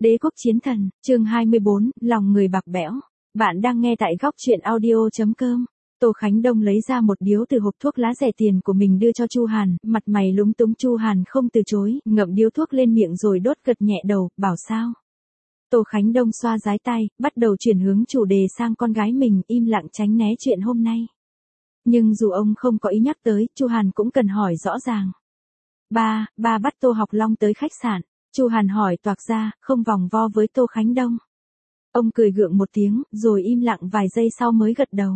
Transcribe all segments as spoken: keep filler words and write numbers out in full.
Đế quốc chiến thần, chương hai mươi bốn, lòng người bạc bẽo. Bạn đang nghe tại góc truyện audio chấm com. Tô Khánh Đông lấy ra một điếu từ hộp thuốc lá rẻ tiền của mình đưa cho Chu Hàn, mặt mày lúng túng. Chu Hàn không từ chối, ngậm điếu thuốc lên miệng rồi đốt gật nhẹ đầu, bảo sao. Tô Khánh Đông xoa dái tay, bắt đầu chuyển hướng chủ đề sang con gái mình, im lặng tránh né chuyện hôm nay. Nhưng dù ông không có ý nhắc tới, Chu Hàn cũng cần hỏi rõ ràng. Ba, ba bắt Tô Học Long tới khách sạn. Chu Hàn hỏi toạc ra, không vòng vo với Tô Khánh Đông. Ông cười gượng một tiếng, rồi im lặng vài giây sau mới gật đầu.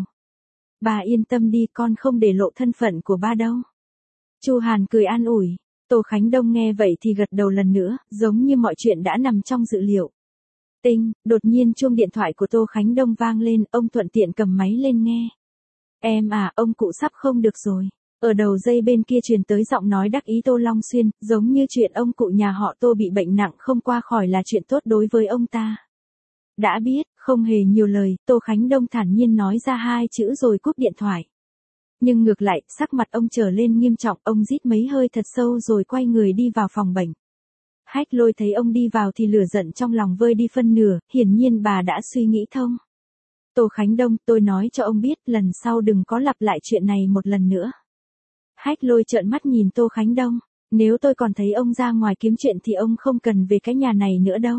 Bà yên tâm đi, con không để lộ thân phận của ba đâu. Chu Hàn cười an ủi. Tô Khánh Đông nghe vậy thì gật đầu lần nữa, giống như mọi chuyện đã nằm trong dự liệu. Tinh, đột nhiên chuông điện thoại của Tô Khánh Đông vang lên, ông thuận tiện cầm máy lên nghe. Em à, ông cụ sắp không được rồi. Ở đầu dây bên kia truyền tới giọng nói đắc ý Tô Long Xuyên, giống như chuyện ông cụ nhà họ Tô bị bệnh nặng không qua khỏi là chuyện tốt đối với ông ta. Đã biết, không hề nhiều lời, Tô Khánh Đông thản nhiên nói ra hai chữ rồi cúp điện thoại. Nhưng ngược lại, sắc mặt ông trở lên nghiêm trọng, ông rít mấy hơi thật sâu rồi quay người đi vào phòng bệnh. Hách Lôi thấy ông đi vào thì lửa giận trong lòng vơi đi phân nửa, hiển nhiên bà đã suy nghĩ thông. Tô Khánh Đông, tôi nói cho ông biết, lần sau đừng có lặp lại chuyện này một lần nữa. Hách Lôi trợn mắt nhìn Tô Khánh Đông, nếu tôi còn thấy ông ra ngoài kiếm chuyện thì ông không cần về cái nhà này nữa đâu.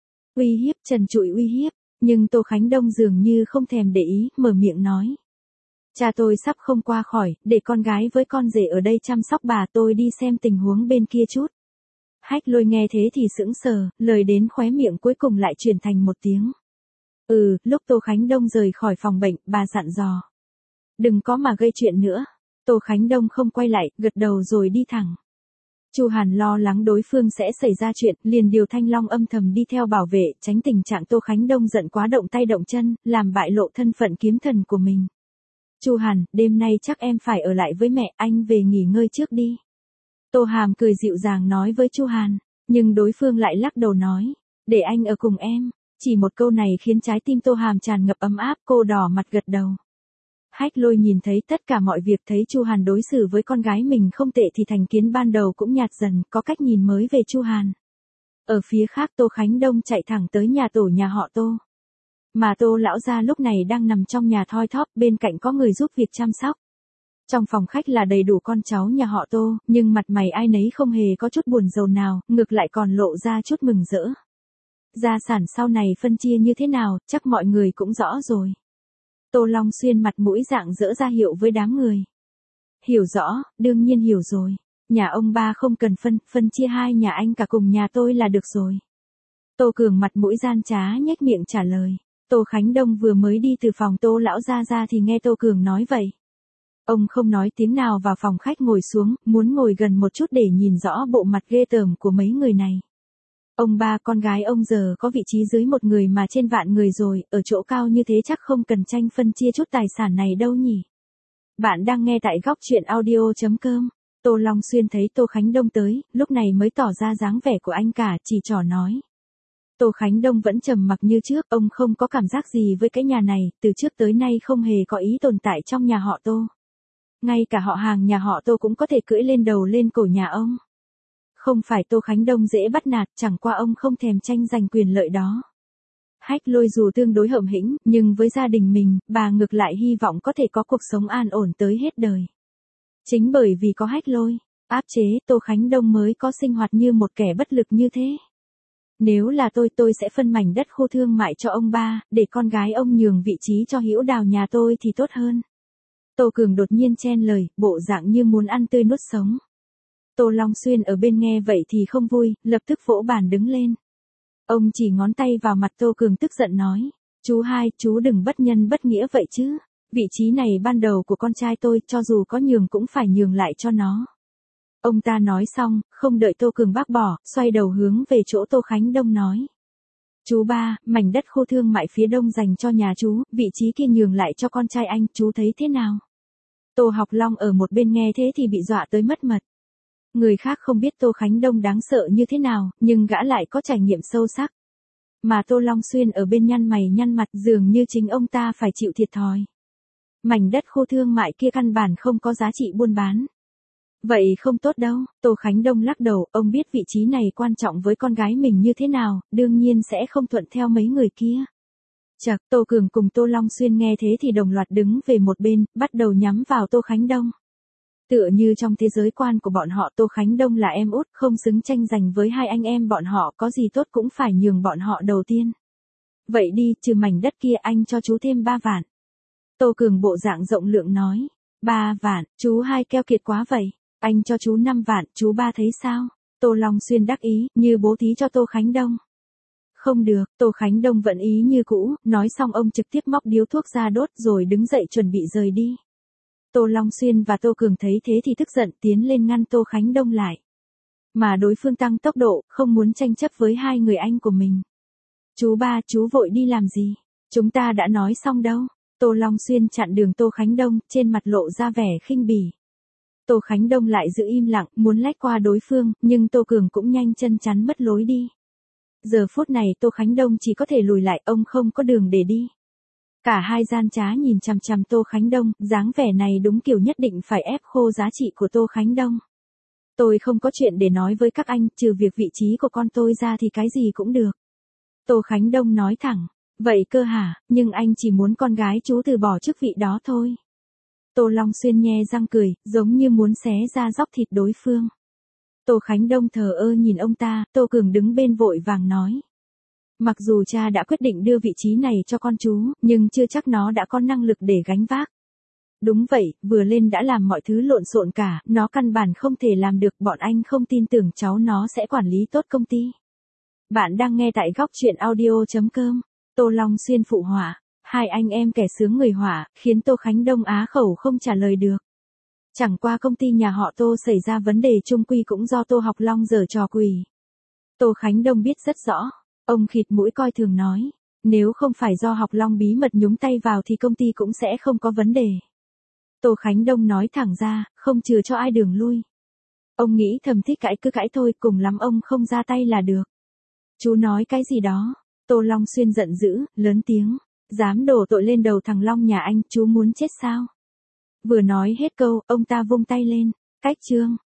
Uy hiếp, trần trụi uy hiếp, nhưng Tô Khánh Đông dường như không thèm để ý, mở miệng nói. Cha tôi sắp không qua khỏi, để con gái với con rể ở đây chăm sóc bà, tôi đi xem tình huống bên kia chút. Hách Lôi nghe thế thì sững sờ, lời đến khóe miệng cuối cùng lại chuyển thành một tiếng. Ừ, lúc Tô Khánh Đông rời khỏi phòng bệnh, bà dặn dò. Đừng có mà gây chuyện nữa. Tô Khánh Đông không quay lại, gật đầu rồi đi thẳng. Chu Hàn lo lắng đối phương sẽ xảy ra chuyện, liền điều Thanh Long âm thầm đi theo bảo vệ, tránh tình trạng Tô Khánh Đông giận quá động tay động chân, làm bại lộ thân phận kiếm thần của mình. Chu Hàn, đêm nay chắc em phải ở lại với mẹ, anh về nghỉ ngơi trước đi. Tô Hàm cười dịu dàng nói với Chu Hàn, nhưng đối phương lại lắc đầu nói, để anh ở cùng em. Chỉ một câu này khiến trái tim Tô Hàm tràn ngập ấm áp, cô đỏ mặt gật đầu. Hách Lôi nhìn thấy tất cả mọi việc, thấy Chu Hàn đối xử với con gái mình không tệ thì thành kiến ban đầu cũng nhạt dần, có cách nhìn mới về Chu Hàn. Ở phía khác Tô Khánh Đông chạy thẳng tới nhà tổ nhà họ Tô. Mà Tô lão gia lúc này đang nằm trong nhà thoi thóp, bên cạnh có người giúp việc chăm sóc. Trong phòng khách là đầy đủ con cháu nhà họ Tô, nhưng mặt mày ai nấy không hề có chút buồn rầu nào, ngược lại còn lộ ra chút mừng rỡ. Gia sản sau này phân chia như thế nào, chắc mọi người cũng rõ rồi. Tô Long Xuyên mặt mũi rạng rỡ ra hiệu với đám người. Hiểu rõ, đương nhiên hiểu rồi. Nhà ông ba không cần phân, phân chia hai nhà anh cả cùng nhà tôi là được rồi. Tô Cường mặt mũi gian trá nhếch miệng trả lời. Tô Khánh Đông vừa mới đi từ phòng Tô lão gia ra thì nghe Tô Cường nói vậy. Ông không nói tiếng nào vào phòng khách ngồi xuống, muốn ngồi gần một chút để nhìn rõ bộ mặt ghê tởm của mấy người này. Ông ba con gái ông giờ có vị trí dưới một người mà trên vạn người rồi, ở chỗ cao như thế chắc không cần tranh phân chia chút tài sản này đâu nhỉ. Bạn đang nghe tại góc truyện audio chấm com. Tô Long Xuyên thấy Tô Khánh Đông tới, lúc này mới tỏ ra dáng vẻ của anh cả, chỉ trỏ nói. Tô Khánh Đông vẫn trầm mặc như trước, ông không có cảm giác gì với cái nhà này, từ trước tới nay không hề có ý tồn tại trong nhà họ Tô. Ngay cả họ hàng nhà họ Tô cũng có thể cưỡi lên đầu lên cổ nhà ông. Không phải Tô Khánh Đông dễ bắt nạt, chẳng qua ông không thèm tranh giành quyền lợi đó. Hách Lôi dù tương đối hậm hĩnh, nhưng với gia đình mình, bà ngược lại hy vọng có thể có cuộc sống an ổn tới hết đời. Chính bởi vì có Hách Lôi, áp chế, Tô Khánh Đông mới có sinh hoạt như một kẻ bất lực như thế. Nếu là tôi tôi sẽ phân mảnh đất khu thương mại cho ông ba, để con gái ông nhường vị trí cho Hữu Đào nhà tôi thì tốt hơn. Tô Cường đột nhiên chen lời, bộ dạng như muốn ăn tươi nuốt sống. Tô Long Xuyên ở bên nghe vậy thì không vui, lập tức vỗ bàn đứng lên. Ông chỉ ngón tay vào mặt Tô Cường tức giận nói, chú hai, chú đừng bất nhân bất nghĩa vậy chứ. Vị trí này ban đầu của con trai tôi, cho dù có nhường cũng phải nhường lại cho nó. Ông ta nói xong, không đợi Tô Cường bác bỏ, xoay đầu hướng về chỗ Tô Khánh Đông nói. Chú ba, mảnh đất khu thương mại phía đông dành cho nhà chú, vị trí kia nhường lại cho con trai anh, chú thấy thế nào? Tô Học Long ở một bên nghe thế thì bị dọa tới mất mật. Người khác không biết Tô Khánh Đông đáng sợ như thế nào, nhưng gã lại có trải nghiệm sâu sắc. Mà Tô Long Xuyên ở bên nhăn mày nhăn mặt, dường như chính ông ta phải chịu thiệt thòi. Mảnh đất khu thương mại kia căn bản không có giá trị buôn bán. Vậy không tốt đâu, Tô Khánh Đông lắc đầu, ông biết vị trí này quan trọng với con gái mình như thế nào, đương nhiên sẽ không thuận theo mấy người kia. Chật, Tô Cường cùng Tô Long Xuyên nghe thế thì đồng loạt đứng về một bên, bắt đầu nhắm vào Tô Khánh Đông. Tựa như trong thế giới quan của bọn họ Tô Khánh Đông là em út, không xứng tranh giành với hai anh em bọn họ, có gì tốt cũng phải nhường bọn họ đầu tiên. Vậy đi, trừ mảnh đất kia anh cho chú thêm ba vạn. Tô Cường bộ dạng rộng lượng nói. Ba vạn, chú hai keo kiệt quá vậy. Anh cho chú năm vạn, chú ba thấy sao? Tô Long Xuyên đắc ý, như bố thí cho Tô Khánh Đông. Không được, Tô Khánh Đông vẫn ý như cũ, nói xong ông trực tiếp móc điếu thuốc ra đốt rồi đứng dậy chuẩn bị rời đi. Tô Long Xuyên và Tô Cường thấy thế thì tức giận tiến lên ngăn Tô Khánh Đông lại. Mà đối phương tăng tốc độ, không muốn tranh chấp với hai người anh của mình. Chú ba, chú vội đi làm gì? Chúng ta đã nói xong đâu. Tô Long Xuyên chặn đường Tô Khánh Đông, trên mặt lộ ra vẻ khinh bỉ. Tô Khánh Đông lại giữ im lặng, muốn lách qua đối phương, nhưng Tô Cường cũng nhanh chân chắn mất lối đi. Giờ phút này Tô Khánh Đông chỉ có thể lùi lại, ông không có đường để đi. Cả hai gian trá nhìn chằm chằm Tô Khánh Đông, dáng vẻ này đúng kiểu nhất định phải ép khô giá trị của Tô Khánh Đông. Tôi không có chuyện để nói với các anh, trừ việc vị trí của con tôi ra thì cái gì cũng được. Tô Khánh Đông nói thẳng, vậy cơ hả, nhưng anh chỉ muốn con gái chú từ bỏ chức vị đó thôi. Tô Long Xuyên nhe răng cười, giống như muốn xé ra dóc thịt đối phương. Tô Khánh Đông thờ ơ nhìn ông ta, Tô Cường đứng bên vội vàng nói. Mặc dù cha đã quyết định đưa vị trí này cho con chú, nhưng chưa chắc nó đã có năng lực để gánh vác. Đúng vậy, vừa lên đã làm mọi thứ lộn xộn cả, nó căn bản không thể làm được, bọn anh không tin tưởng cháu nó sẽ quản lý tốt công ty. Bạn đang nghe tại góc truyện audio chấm com. Tô Long Xuyên phụ họa, hai anh em kẻ sướng người họa, khiến Tô Khánh Đông á khẩu không trả lời được. Chẳng qua công ty nhà họ Tô xảy ra vấn đề chung quy cũng do Tô Học Long giở trò quỷ. Tô Khánh Đông biết rất rõ, ông khịt mũi coi thường nói, nếu không phải do Học Long bí mật nhúng tay vào thì công ty cũng sẽ không có vấn đề. Tô Khánh Đông nói thẳng ra, không chừa cho ai đường lui. Ông nghĩ thầm thích cãi cứ cãi thôi, cùng lắm ông không ra tay là được. Chú nói cái gì đó? Tô Long Xuyên giận dữ, lớn tiếng, dám đổ tội lên đầu thằng Long nhà anh, chú muốn chết sao? Vừa nói hết câu, ông ta vung tay lên, cách chương.